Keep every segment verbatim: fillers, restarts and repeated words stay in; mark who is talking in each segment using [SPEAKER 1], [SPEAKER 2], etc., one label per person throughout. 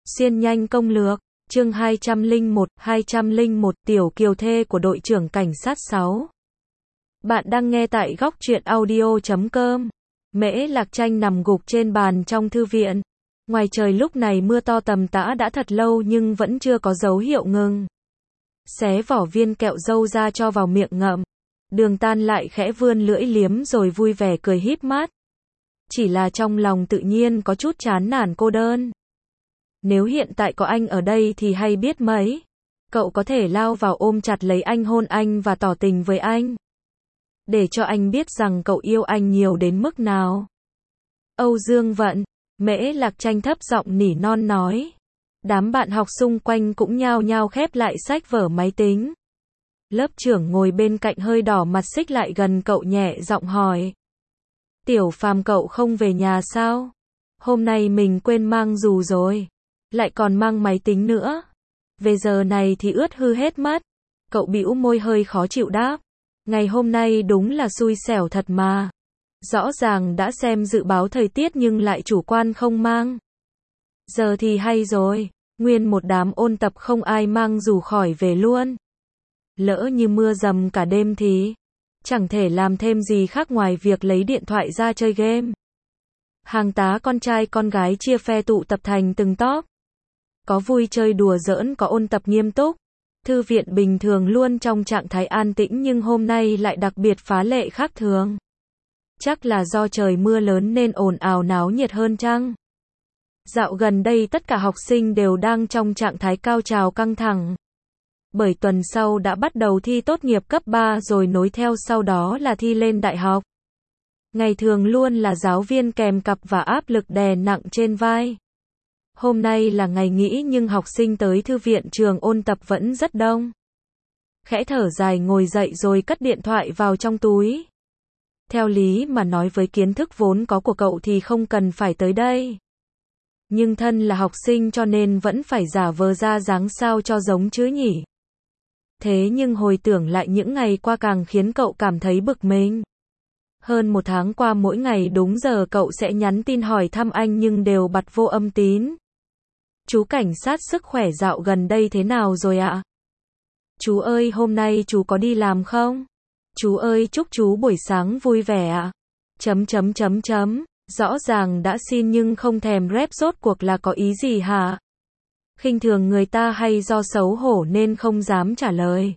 [SPEAKER 1] Xuyên nhanh công lược, chương hai trăm lẻ một, hai trăm lẻ một Tiểu Kiều thê của đội trưởng cảnh sát sáu. Bạn đang nghe tại góc truyện audio chấm com. Mễ Lạc Tranh nằm gục trên bàn trong thư viện. Ngoài trời lúc này mưa to tầm tã đã thật lâu nhưng vẫn chưa có dấu hiệu ngừng. Xé vỏ viên kẹo dâu ra cho vào miệng ngậm. Đường Tan lại khẽ vươn lưỡi liếm rồi vui vẻ cười híp mắt. Chỉ là trong lòng tự nhiên có chút chán nản cô đơn. Nếu hiện tại có anh ở đây thì hay biết mấy. Cậu có thể lao vào ôm chặt lấy anh, hôn anh và tỏ tình với anh. Để cho anh biết rằng cậu yêu anh nhiều đến mức nào. Âu Dương Vận, Mễ Lạc Tranh thấp giọng nỉ non nói. Đám bạn học xung quanh cũng nhao nhao khép lại sách vở máy tính. Lớp trưởng ngồi bên cạnh hơi đỏ mặt xích lại gần cậu nhẹ giọng hỏi. Tiểu Phàm, cậu không về nhà sao? Hôm nay mình quên mang dù rồi. Lại còn mang máy tính nữa. Về giờ này thì ướt hư hết mất. Cậu bĩu môi hơi khó chịu đáp. Ngày hôm nay đúng là xui xẻo thật mà. Rõ ràng đã xem dự báo thời tiết nhưng lại chủ quan không mang. Giờ thì hay rồi. Nguyên một đám ôn tập không ai mang dù khỏi về luôn. Lỡ như mưa dầm cả đêm thì chẳng thể làm thêm gì khác ngoài việc lấy điện thoại ra chơi game. Hàng tá con trai con gái chia phe tụ tập thành từng tốp. Có vui chơi đùa giỡn, có ôn tập nghiêm túc. Thư viện bình thường luôn trong trạng thái an tĩnh nhưng hôm nay lại đặc biệt phá lệ khác thường. Chắc là do trời mưa lớn nên ồn ào náo nhiệt hơn chăng? Dạo gần đây tất cả học sinh đều đang trong trạng thái cao trào căng thẳng. Bởi tuần sau đã bắt đầu thi tốt nghiệp cấp ba rồi nối theo sau đó là thi lên đại học. Ngày thường luôn là giáo viên kèm cặp và áp lực đè nặng trên vai. Hôm nay là ngày nghỉ nhưng học sinh tới thư viện trường ôn tập vẫn rất đông. Khẽ thở dài ngồi dậy rồi cất điện thoại vào trong túi. Theo lý mà nói với kiến thức vốn có của cậu thì không cần phải tới đây. Nhưng thân là học sinh cho nên vẫn phải giả vờ ra dáng sao cho giống chứ nhỉ. Thế nhưng hồi tưởng lại những ngày qua càng khiến cậu cảm thấy bực mình. Hơn một tháng qua mỗi ngày đúng giờ cậu sẽ nhắn tin hỏi thăm anh nhưng đều bật vô âm tín. Chú cảnh sát, sức khỏe dạo gần đây thế nào rồi ạ? Chú ơi, hôm nay chú có đi làm không? Chú ơi, chúc chú buổi sáng vui vẻ ạ. Chấm chấm chấm chấm, rõ ràng đã xin nhưng không thèm rep, rốt cuộc là có ý gì hả? Khinh thường người ta hay do xấu hổ nên không dám trả lời?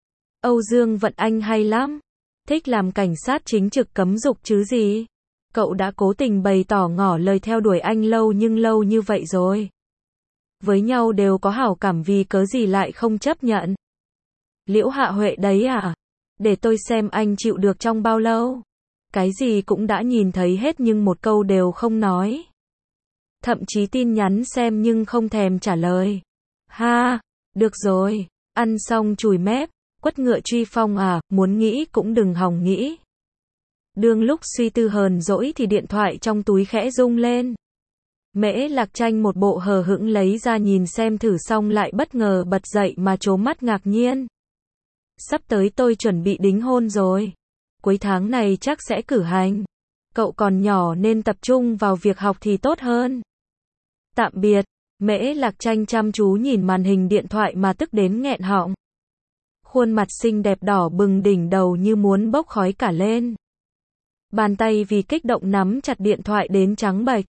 [SPEAKER 1] Âu Dương Vận, anh hay lắm. Thích làm cảnh sát chính trực cấm dục chứ gì. Cậu đã cố tình bày tỏ ngỏ lời theo đuổi anh lâu nhưng lâu như vậy rồi. Với nhau đều có hảo cảm vì cớ gì lại không chấp nhận. Liễu Hạ Huệ đấy à? Để tôi xem anh chịu được trong bao lâu. Cái gì cũng đã nhìn thấy hết nhưng một câu đều không nói. Thậm chí tin nhắn xem nhưng không thèm trả lời. Ha, được rồi, ăn xong chùi mép, quất ngựa truy phong à, muốn nghĩ cũng đừng hòng nghĩ. Đương lúc suy tư hờn dỗi thì điện thoại trong túi khẽ rung lên. Mễ Lạc Tranh một bộ hờ hững lấy ra nhìn xem thử xong lại bất ngờ bật dậy mà trố mắt ngạc nhiên. Sắp tới tôi chuẩn bị đính hôn rồi. Cuối tháng này chắc sẽ cử hành. Cậu còn nhỏ nên tập trung vào việc học thì tốt hơn. Tạm biệt. Mễ Lạc Tranh chăm chú nhìn màn hình điện thoại mà tức đến nghẹn họng. Khuôn mặt xinh đẹp đỏ bừng, đỉnh đầu như muốn bốc khói cả lên. Bàn tay vì kích động nắm chặt điện thoại đến trắng bệch.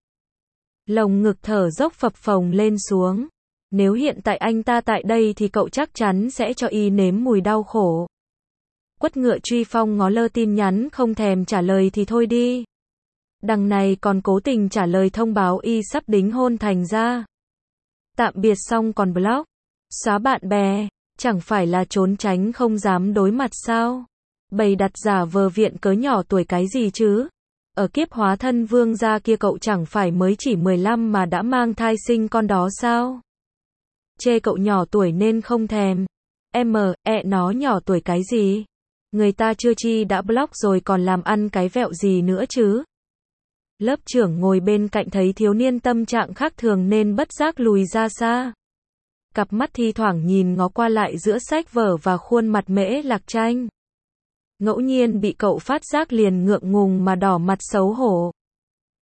[SPEAKER 1] Lồng ngực thở dốc phập phồng lên xuống. Nếu hiện tại anh ta tại đây thì cậu chắc chắn sẽ cho y nếm mùi đau khổ. Quất ngựa truy phong ngó lơ tin nhắn không thèm trả lời thì thôi đi. Đằng này còn cố tình trả lời thông báo y sắp đính hôn, thành ra tạm biệt xong còn block, xóa bạn bè, chẳng phải là trốn tránh không dám đối mặt sao? Bày đặt giả vờ viện cớ nhỏ tuổi cái gì chứ? Ở kiếp hóa thân vương gia kia cậu chẳng phải mới chỉ mười lăm mà đã mang thai sinh con đó sao? Chê cậu nhỏ tuổi nên không thèm. Em, ẹ nó nhỏ tuổi cái gì? Người ta chưa chi đã block rồi còn làm ăn cái vẹo gì nữa chứ? Lớp trưởng ngồi bên cạnh thấy thiếu niên tâm trạng khác thường nên bất giác lùi ra xa. Cặp mắt thi thoảng nhìn ngó qua lại giữa sách vở và khuôn mặt Mễ Lạc Tranh. Ngẫu nhiên bị cậu phát giác liền ngượng ngùng mà đỏ mặt xấu hổ.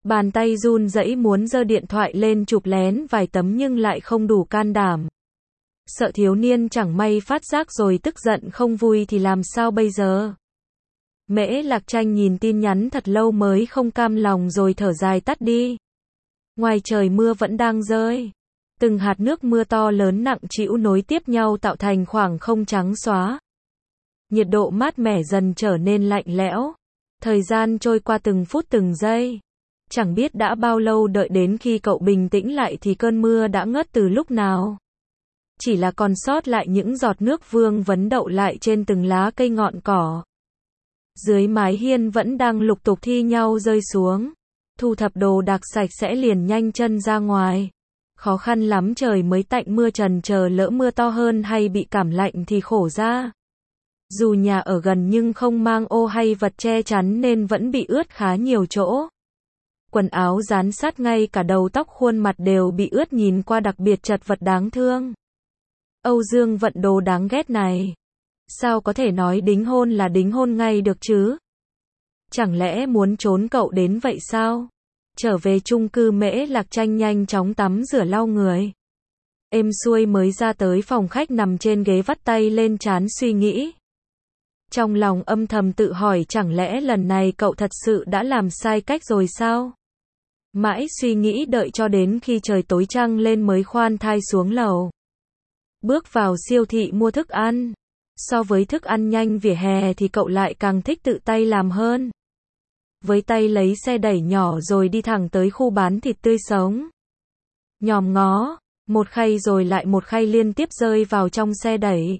[SPEAKER 1] Bàn tay run rẩy muốn giơ điện thoại lên chụp lén vài tấm nhưng lại không đủ can đảm. Sợ thiếu niên chẳng may phát giác rồi tức giận không vui thì làm sao bây giờ? Mễ Lạc Tranh nhìn tin nhắn thật lâu mới không cam lòng rồi thở dài tắt đi. Ngoài trời mưa vẫn đang rơi. Từng hạt nước mưa to lớn nặng trĩu nối tiếp nhau tạo thành khoảng không trắng xóa. Nhiệt độ mát mẻ dần trở nên lạnh lẽo. Thời gian trôi qua từng phút từng giây. Chẳng biết đã bao lâu đợi đến khi cậu bình tĩnh lại thì cơn mưa đã ngớt từ lúc nào. Chỉ là còn sót lại những giọt nước vương vấn đậu lại trên từng lá cây ngọn cỏ. Dưới mái hiên vẫn đang lục tục thi nhau rơi xuống. Thu thập đồ đạc sạch sẽ liền nhanh chân ra ngoài. Khó khăn lắm trời mới tạnh mưa, trần chờ lỡ mưa to hơn hay bị cảm lạnh thì khổ ra. Dù nhà ở gần nhưng không mang ô hay vật che chắn nên vẫn bị ướt khá nhiều chỗ. Quần áo dán sát ngay cả đầu tóc khuôn mặt đều bị ướt, nhìn qua đặc biệt chật vật đáng thương. Âu Dương Vận Đồ đáng ghét này. Sao có thể nói đính hôn là đính hôn ngay được chứ? Chẳng lẽ muốn trốn cậu đến vậy sao? Trở về chung cư, Mễ Lạc Tranh nhanh chóng tắm rửa lau người. Êm xuôi mới ra tới phòng khách, nằm trên ghế vắt tay lên trán suy nghĩ. Trong lòng âm thầm tự hỏi chẳng lẽ lần này cậu thật sự đã làm sai cách rồi sao? Mãi suy nghĩ đợi cho đến khi trời tối trăng lên mới khoan thai xuống lầu. Bước vào siêu thị mua thức ăn. So với thức ăn nhanh vỉa hè thì cậu lại càng thích tự tay làm hơn. Với tay lấy xe đẩy nhỏ rồi đi thẳng tới khu bán thịt tươi sống. Nhòm ngó, một khay rồi lại một khay liên tiếp rơi vào trong xe đẩy.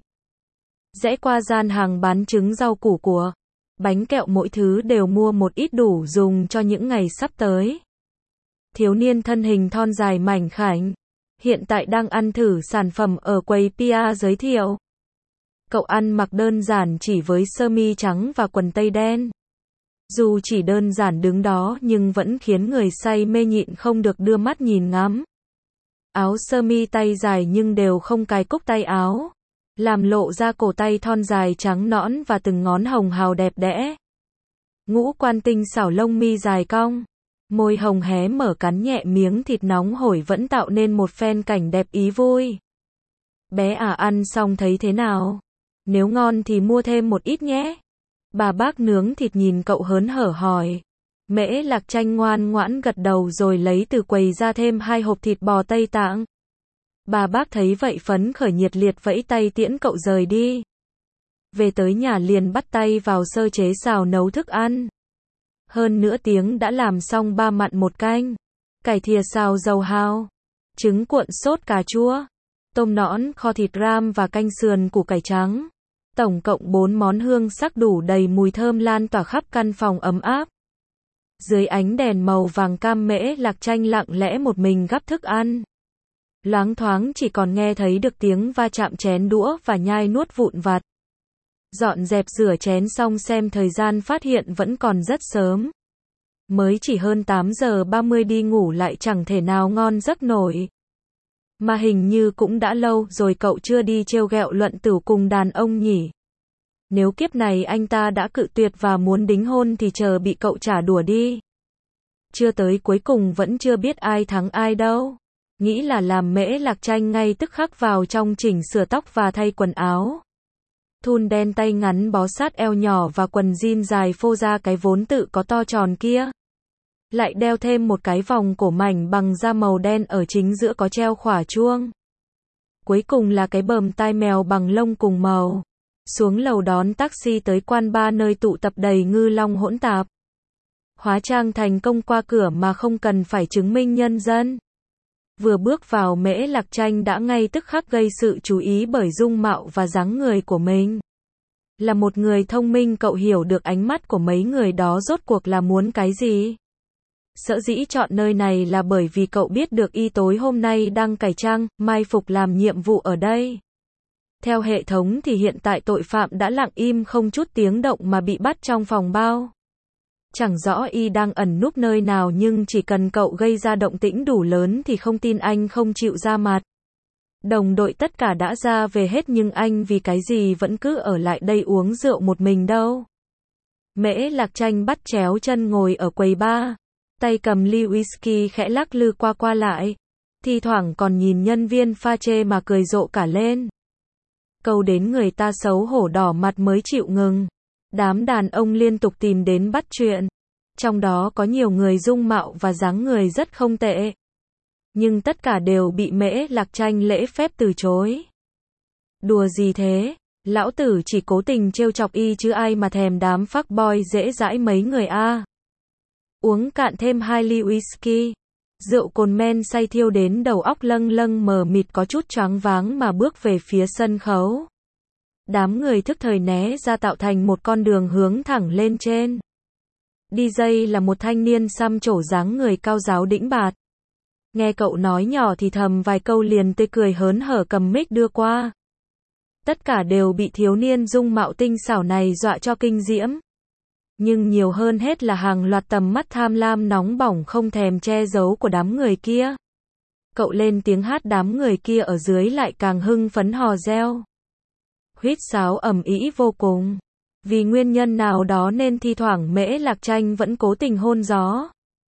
[SPEAKER 1] Rẽ qua gian hàng bán trứng, rau củ, của bánh kẹo, mỗi thứ đều mua một ít đủ dùng cho những ngày sắp tới. Thiếu niên thân hình thon dài mảnh khảnh, hiện tại đang ăn thử sản phẩm ở quầy Pia giới thiệu. Cậu ăn mặc đơn giản chỉ với sơ mi trắng và quần tây đen. Dù chỉ đơn giản đứng đó nhưng vẫn khiến người say mê nhịn không được đưa mắt nhìn ngắm. Áo sơ mi tay dài nhưng đều không cài cúc tay áo, làm lộ ra cổ tay thon dài trắng nõn và từng ngón hồng hào đẹp đẽ. Ngũ quan tinh xảo, lông mi dài cong, môi hồng hé mở, cắn nhẹ miếng thịt nóng hổi vẫn tạo nên một phen cảnh đẹp ý vui. Bé à, ăn xong thấy thế nào? Nếu ngon thì mua thêm một ít nhé. Bà bác nướng thịt nhìn cậu hớn hở hỏi. Mễ Lạc Tranh ngoan ngoãn gật đầu rồi lấy từ quầy ra thêm hai hộp thịt bò Tây Tạng. Bà bác thấy vậy phấn khởi, nhiệt liệt vẫy tay tiễn cậu rời đi. Về tới nhà liền bắt tay vào sơ chế xào nấu thức ăn. Hơn nửa tiếng đã làm xong ba mặn một canh, cải thìa xào dầu hào, trứng cuộn sốt cà chua, tôm nõn kho thịt ram và canh sườn củ cải trắng. Tổng cộng bốn món hương sắc đủ đầy mùi thơm lan tỏa khắp căn phòng ấm áp. Dưới ánh đèn màu vàng cam, Mễ Lạc Tranh lặng lẽ một mình gắp thức ăn. Loáng thoáng chỉ còn nghe thấy được tiếng va chạm chén đũa và nhai nuốt vụn vặt. Dọn dẹp rửa chén xong xem thời gian phát hiện vẫn còn rất sớm. Mới chỉ hơn tám giờ ba mươi, đi ngủ lại chẳng thể nào ngon giấc nổi. Mà hình như cũng đã lâu rồi cậu chưa đi trêu ghẹo luận tửu cùng đàn ông nhỉ. Nếu kiếp này anh ta đã cự tuyệt và muốn đính hôn thì chờ bị cậu trả đùa đi. Chưa tới cuối cùng vẫn chưa biết ai thắng ai đâu. Nghĩ là làm, Mễ Lạc Tranh ngay tức khắc vào trong chỉnh sửa tóc và thay quần áo. Thun đen tay ngắn bó sát eo nhỏ và quần jean dài phô ra cái vốn tự có to tròn kia. Lại đeo thêm một cái vòng cổ mảnh bằng da màu đen, ở chính giữa có treo khỏa chuông. Cuối cùng là cái bờm tai mèo bằng lông cùng màu. Xuống lầu đón taxi tới quán bar nơi tụ tập đầy ngư long hỗn tạp. Hóa trang thành công qua cửa mà không cần phải chứng minh nhân dân. Vừa bước vào, Mễ Lạc Tranh đã ngay tức khắc gây sự chú ý bởi dung mạo và dáng người của mình. Là một người thông minh, cậu hiểu được ánh mắt của mấy người đó rốt cuộc là muốn cái gì. Sở dĩ chọn nơi này là bởi vì cậu biết được y tối hôm nay đang cải trang, mai phục làm nhiệm vụ ở đây. Theo hệ thống thì hiện tại tội phạm đã lặng im không chút tiếng động mà bị bắt trong phòng bao. Chẳng rõ y đang ẩn núp nơi nào nhưng chỉ cần cậu gây ra động tĩnh đủ lớn thì không tin anh không chịu ra mặt. Đồng đội tất cả đã ra về hết nhưng anh vì cái gì vẫn cứ ở lại đây uống rượu một mình đâu. Mễ Lạc Tranh bắt chéo chân ngồi ở quầy bar. tay cầm ly whisky khẽ lắc lư qua qua lại, thi thoảng còn nhìn nhân viên pha chê mà cười rộ cả lên. Câu đến người ta xấu hổ đỏ mặt mới chịu ngừng. Đám đàn ông liên tục tìm đến bắt chuyện. Trong đó có nhiều người dung mạo và dáng người rất không tệ. Nhưng tất cả đều bị Mễ Lạc Tranh lễ phép từ chối. Đùa gì thế? Lão tử chỉ cố tình trêu chọc y chứ ai mà thèm đám fuckboy dễ dãi mấy người a. Uống cạn thêm hai ly whisky. Rượu cồn men say thiêu đến đầu óc lâng lâng mờ mịt có chút choáng váng mà bước về phía sân khấu. Đám người thức thời né ra tạo thành một con đường hướng thẳng lên trên. đi jây là một thanh niên xăm trổ dáng người cao ráo đĩnh bạt. Nghe cậu nói nhỏ thì thầm vài câu liền tươi cười hớn hở cầm mic đưa qua. Tất cả đều bị thiếu niên dung mạo tinh xảo này dọa cho kinh diễm. Nhưng nhiều hơn hết là hàng loạt tầm mắt tham lam nóng bỏng không thèm che giấu của đám người kia. Cậu lên tiếng hát đám người kia ở dưới lại càng hưng phấn hò reo. Huýt sáo ầm ĩ vô cùng. Vì nguyên nhân nào đó nên thi thoảng Mễ Lạc Tranh vẫn cố tình hôn gió.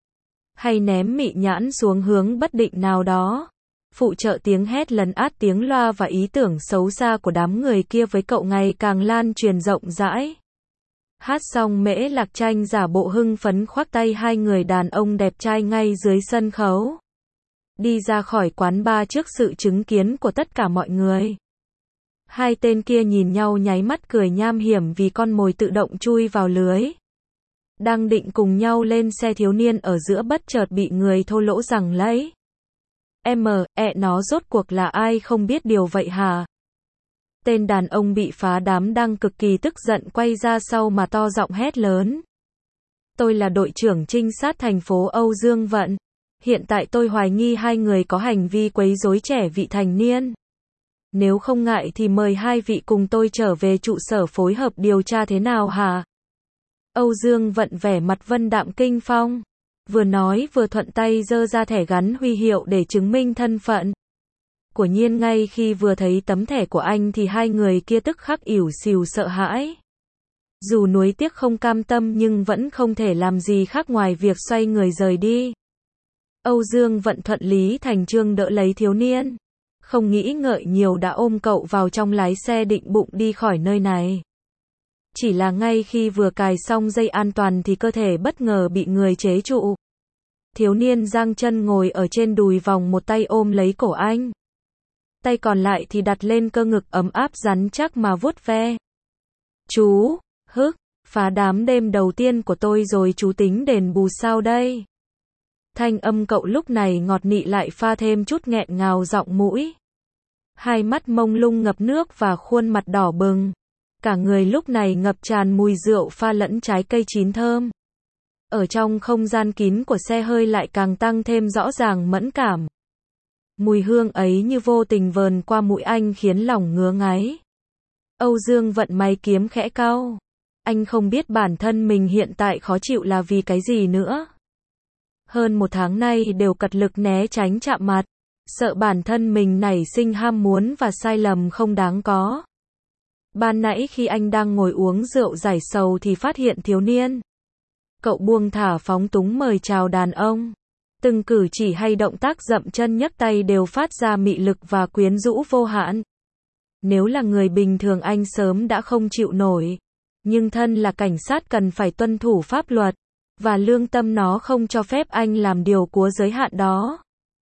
[SPEAKER 1] Hay ném mị nhãn xuống hướng bất định nào đó. Phụ trợ tiếng hét lấn át tiếng loa và ý tưởng xấu xa của đám người kia với cậu ngày càng lan truyền rộng rãi. Hát xong Mễ Lạc Tranh giả bộ hưng phấn khoác tay hai người đàn ông đẹp trai ngay dưới sân khấu. Đi ra khỏi quán bar trước sự chứng kiến của tất cả mọi người. Hai tên kia nhìn nhau nháy mắt cười nham hiểm vì con mồi tự động chui vào lưới. Đang định cùng nhau lên xe thiếu niên ở giữa bất chợt bị người thô lỗ giằng lấy. Em, ẹ nó rốt cuộc là ai không biết điều vậy hả? Tên đàn ông bị phá đám đang cực kỳ tức giận quay ra sau mà to giọng hét lớn. Tôi là đội trưởng trinh sát thành phố Âu Dương Vận. Hiện tại tôi hoài nghi hai người có hành vi quấy rối trẻ vị thành niên. Nếu không ngại thì mời hai vị cùng tôi trở về trụ sở phối hợp điều tra thế nào hả? Âu Dương Vận vẻ mặt vân đạm kinh phong. Vừa nói vừa thuận tay giơ ra thẻ gắn huy hiệu để chứng minh thân phận. Quả nhiên ngay khi vừa thấy tấm thẻ của anh thì hai người kia tức khắc ỉu xìu sợ hãi. Dù nuối tiếc không cam tâm nhưng vẫn không thể làm gì khác ngoài việc xoay người rời đi. Âu Dương Vận thuận lý thành chương đỡ lấy thiếu niên. Không nghĩ ngợi nhiều đã ôm cậu vào trong lái xe định bụng đi khỏi nơi này. Chỉ là ngay khi vừa cài xong dây an toàn thì cơ thể bất ngờ bị người chế trụ. Thiếu niên giang chân ngồi ở trên đùi vòng một tay ôm lấy cổ anh. Tay còn lại thì đặt lên cơ ngực ấm áp rắn chắc mà vuốt ve. Chú, hức, phá đám đêm đầu tiên của tôi rồi chú tính đền bù sao đây? Thanh âm cậu lúc này ngọt nị lại pha thêm chút nghẹn ngào giọng mũi. Hai mắt mông lung ngập nước và khuôn mặt đỏ bừng. Cả người lúc này ngập tràn mùi rượu pha lẫn trái cây chín thơm. Ở trong không gian kín của xe hơi lại càng tăng thêm rõ ràng mẫn cảm. Mùi hương ấy như vô tình vờn qua mũi anh khiến lòng ngứa ngáy. Âu Dương Vận mày kiếm khẽ cau. Anh không biết bản thân mình hiện tại khó chịu là vì cái gì nữa. Hơn một tháng nay đều cật lực né tránh chạm mặt. Sợ bản thân mình nảy sinh ham muốn và sai lầm không đáng có. Ban nãy khi anh đang ngồi uống rượu giải sầu thì phát hiện thiếu niên. Cậu buông thả phóng túng mời chào đàn ông. Từng cử chỉ hay động tác dậm chân nhấc tay đều phát ra mị lực và quyến rũ vô hạn. Nếu là người bình thường anh sớm đã không chịu nổi. Nhưng thân là cảnh sát cần phải tuân thủ pháp luật. Và lương tâm nó không cho phép anh làm điều quá giới hạn đó.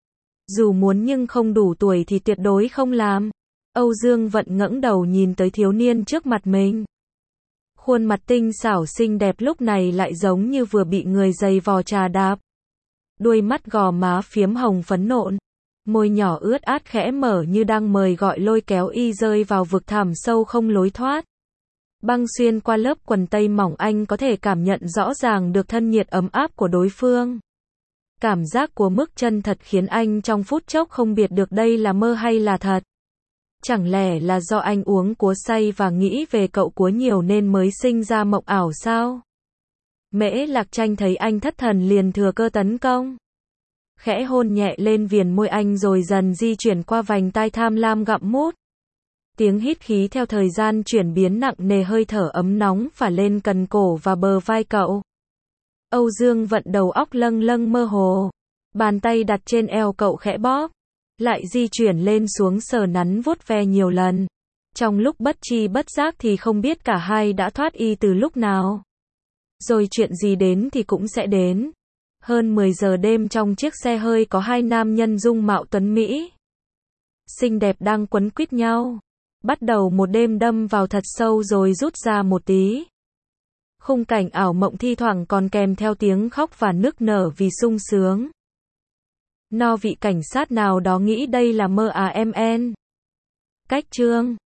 [SPEAKER 1] Dù muốn nhưng không đủ tuổi thì tuyệt đối không làm. Âu Dương Vận ngẩng đầu nhìn tới thiếu niên trước mặt mình. Khuôn mặt tinh xảo xinh đẹp lúc này lại giống như vừa bị người giày vò trà đạp. Đuôi mắt gò má phiếm hồng phấn nộn. Môi nhỏ ướt át khẽ mở như đang mời gọi lôi kéo y rơi vào vực thẳm sâu không lối thoát. Băng xuyên qua lớp quần tây mỏng anh có thể cảm nhận rõ ràng được thân nhiệt ấm áp của đối phương. Cảm giác của mức chân thật khiến anh trong phút chốc không biết được đây là mơ hay là thật. Chẳng lẽ là do anh uống cua say và nghĩ về cậu cua nhiều nên mới sinh ra mộng ảo sao? Mễ Lạc Tranh thấy anh thất thần liền thừa cơ tấn công. Khẽ hôn nhẹ lên viền môi anh rồi dần di chuyển qua vành tai tham lam gặm mút. Tiếng hít khí theo thời gian chuyển biến nặng nề hơi thở ấm nóng phả lên cần cổ và bờ vai cậu. Âu Dương Vận đầu óc lâng lâng mơ hồ. Bàn tay đặt trên eo cậu khẽ bóp. Lại di chuyển lên xuống sờ nắn vuốt ve nhiều lần. Trong lúc bất tri bất giác thì không biết cả hai đã thoát y từ lúc nào. Rồi chuyện gì đến thì cũng sẽ đến. Hơn mười giờ đêm trong chiếc xe hơi có hai nam nhân dung mạo tuấn Mỹ. Xinh đẹp đang quấn quýt nhau. Bắt đầu một đêm đâm vào thật sâu rồi rút ra một tí. Khung cảnh ảo mộng thi thoảng còn kèm theo tiếng khóc và nức nở vì sung sướng. No vị cảnh sát nào đó nghĩ đây là mơ à em en. Cách chương